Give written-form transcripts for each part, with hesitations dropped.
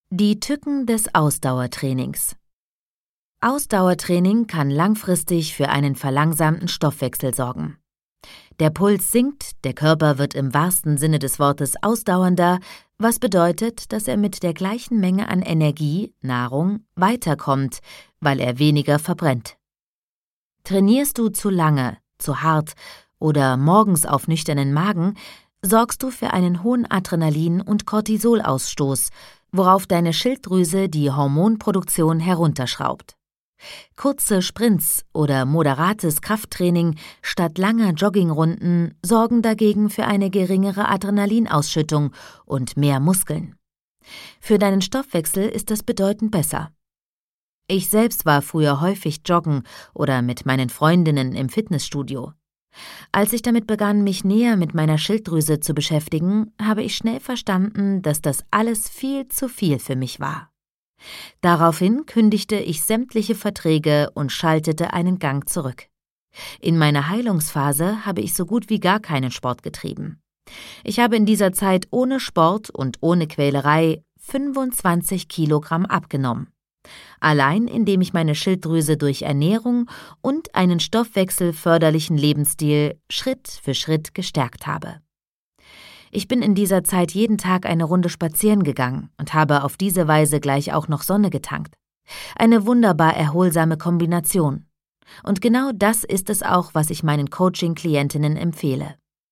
Die Tücken des Ausdauertrainings. Ausdauertraining kann langfristig für einen verlangsamten Stoffwechsel sorgen. Der Puls sinkt, der Körper wird im wahrsten Sinne des Wortes ausdauernder, was bedeutet, dass er mit der gleichen Menge an Energie, Nahrung, weiterkommt, weil er weniger verbrennt. Trainierst du zu lange, zu hart oder morgens auf nüchternen Magen, sorgst du für einen hohen Adrenalin- und Cortisolausstoß, worauf deine Schilddrüse die Hormonproduktion herunterschraubt. Kurze Sprints oder moderates Krafttraining statt langer Joggingrunden sorgen dagegen für eine geringere Adrenalinausschüttung und mehr Muskeln. Für deinen Stoffwechsel ist das bedeutend besser. Ich selbst war früher häufig joggen oder mit meinen Freundinnen im Fitnessstudio. Als ich damit begann, mich näher mit meiner Schilddrüse zu beschäftigen, habe ich schnell verstanden, dass das alles viel zu viel für mich war. Daraufhin kündigte ich sämtliche Verträge und schaltete einen Gang zurück. In meiner Heilungsphase habe ich so gut wie gar keinen Sport getrieben. Ich habe in dieser Zeit ohne Sport und ohne Quälerei 25 Kilogramm abgenommen. Allein indem ich meine Schilddrüse durch Ernährung und einen stoffwechselförderlichen Lebensstil Schritt für Schritt gestärkt habe. Ich bin in dieser Zeit jeden Tag eine Runde spazieren gegangen und habe auf diese Weise gleich auch noch Sonne getankt. Eine wunderbar erholsame Kombination. Und genau das ist es auch, was ich meinen Coaching-Klientinnen empfehle.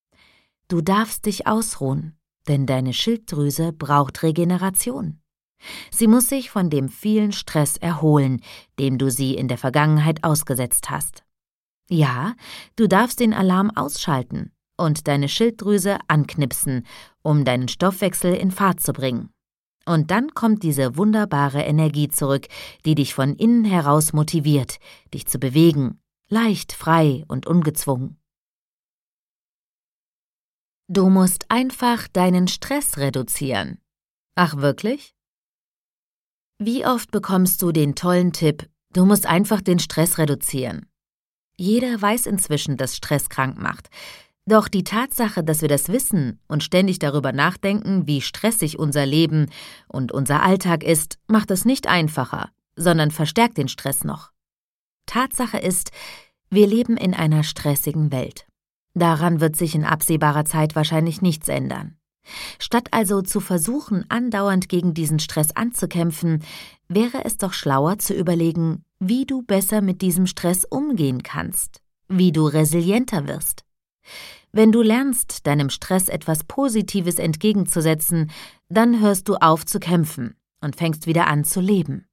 Du darfst dich ausruhen, denn deine Schilddrüse braucht Regeneration. Sie muss sich von dem vielen Stress erholen, dem du sie in der Vergangenheit ausgesetzt hast. Ja, du darfst den Alarm ausschalten und deine Schilddrüse anknipsen, um deinen Stoffwechsel in Fahrt zu bringen. Und dann kommt diese wunderbare Energie zurück, die dich von innen heraus motiviert, dich zu bewegen, leicht, frei und ungezwungen. Du musst einfach deinen Stress reduzieren. Ach wirklich? Wie oft bekommst du den tollen Tipp, du musst einfach den Stress reduzieren? Jeder weiß inzwischen, dass Stress krank macht. Doch die Tatsache, dass wir das wissen und ständig darüber nachdenken, wie stressig unser Leben und unser Alltag ist, macht es nicht einfacher, sondern verstärkt den Stress noch. Tatsache ist, wir leben in einer stressigen Welt. Daran wird sich in absehbarer Zeit wahrscheinlich nichts ändern. Statt also zu versuchen, andauernd gegen diesen Stress anzukämpfen, wäre es doch schlauer zu überlegen, wie du besser mit diesem Stress umgehen kannst, wie du resilienter wirst. Wenn du lernst, deinem Stress etwas Positives entgegenzusetzen, dann hörst du auf zu kämpfen und fängst wieder an zu leben.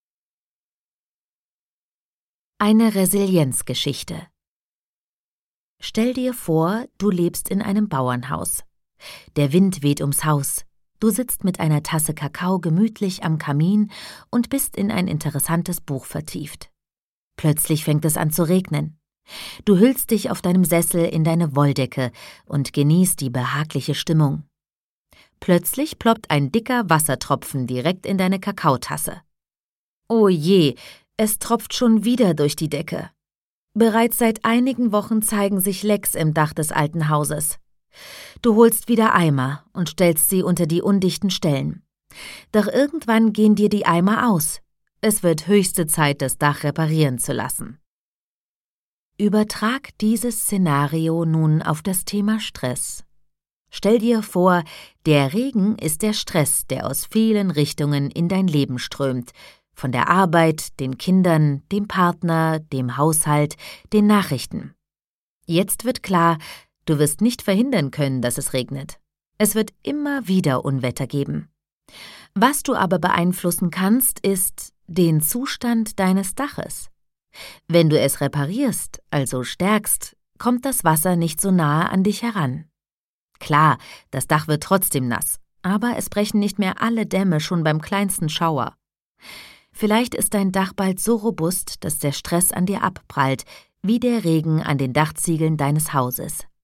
Eine Resilienzgeschichte. Stell dir vor, du lebst in einem Bauernhaus. Der Wind weht ums Haus. Du sitzt mit einer Tasse Kakao gemütlich am Kamin und bist in ein interessantes Buch vertieft. Plötzlich fängt es an zu regnen. Du hüllst dich auf deinem Sessel in deine Wolldecke und genießt die behagliche Stimmung. Plötzlich ploppt ein dicker Wassertropfen direkt in deine Kakaotasse. Oh je, es tropft schon wieder durch die Decke. Bereits seit einigen Wochen zeigen sich Lecks im Dach des alten Hauses. Du holst wieder Eimer und stellst sie unter die undichten Stellen. Doch irgendwann gehen dir die Eimer aus. Es wird höchste Zeit, das Dach reparieren zu lassen. Übertrag dieses Szenario nun auf das Thema Stress. Stell dir vor, der Regen ist der Stress, der aus vielen Richtungen in dein Leben strömt, von der Arbeit, den Kindern, dem Partner, dem Haushalt, den Nachrichten. Jetzt wird klar, du wirst nicht verhindern können, dass es regnet. Es wird immer wieder Unwetter geben. Was du aber beeinflussen kannst, ist den Zustand deines Daches. Wenn du es reparierst, also stärkst, kommt das Wasser nicht so nahe an dich heran. Klar, das Dach wird trotzdem nass, aber es brechen nicht mehr alle Dämme schon beim kleinsten Schauer. Vielleicht ist dein Dach bald so robust, dass der Stress an dir abprallt, wie der Regen an den Dachziegeln deines Hauses.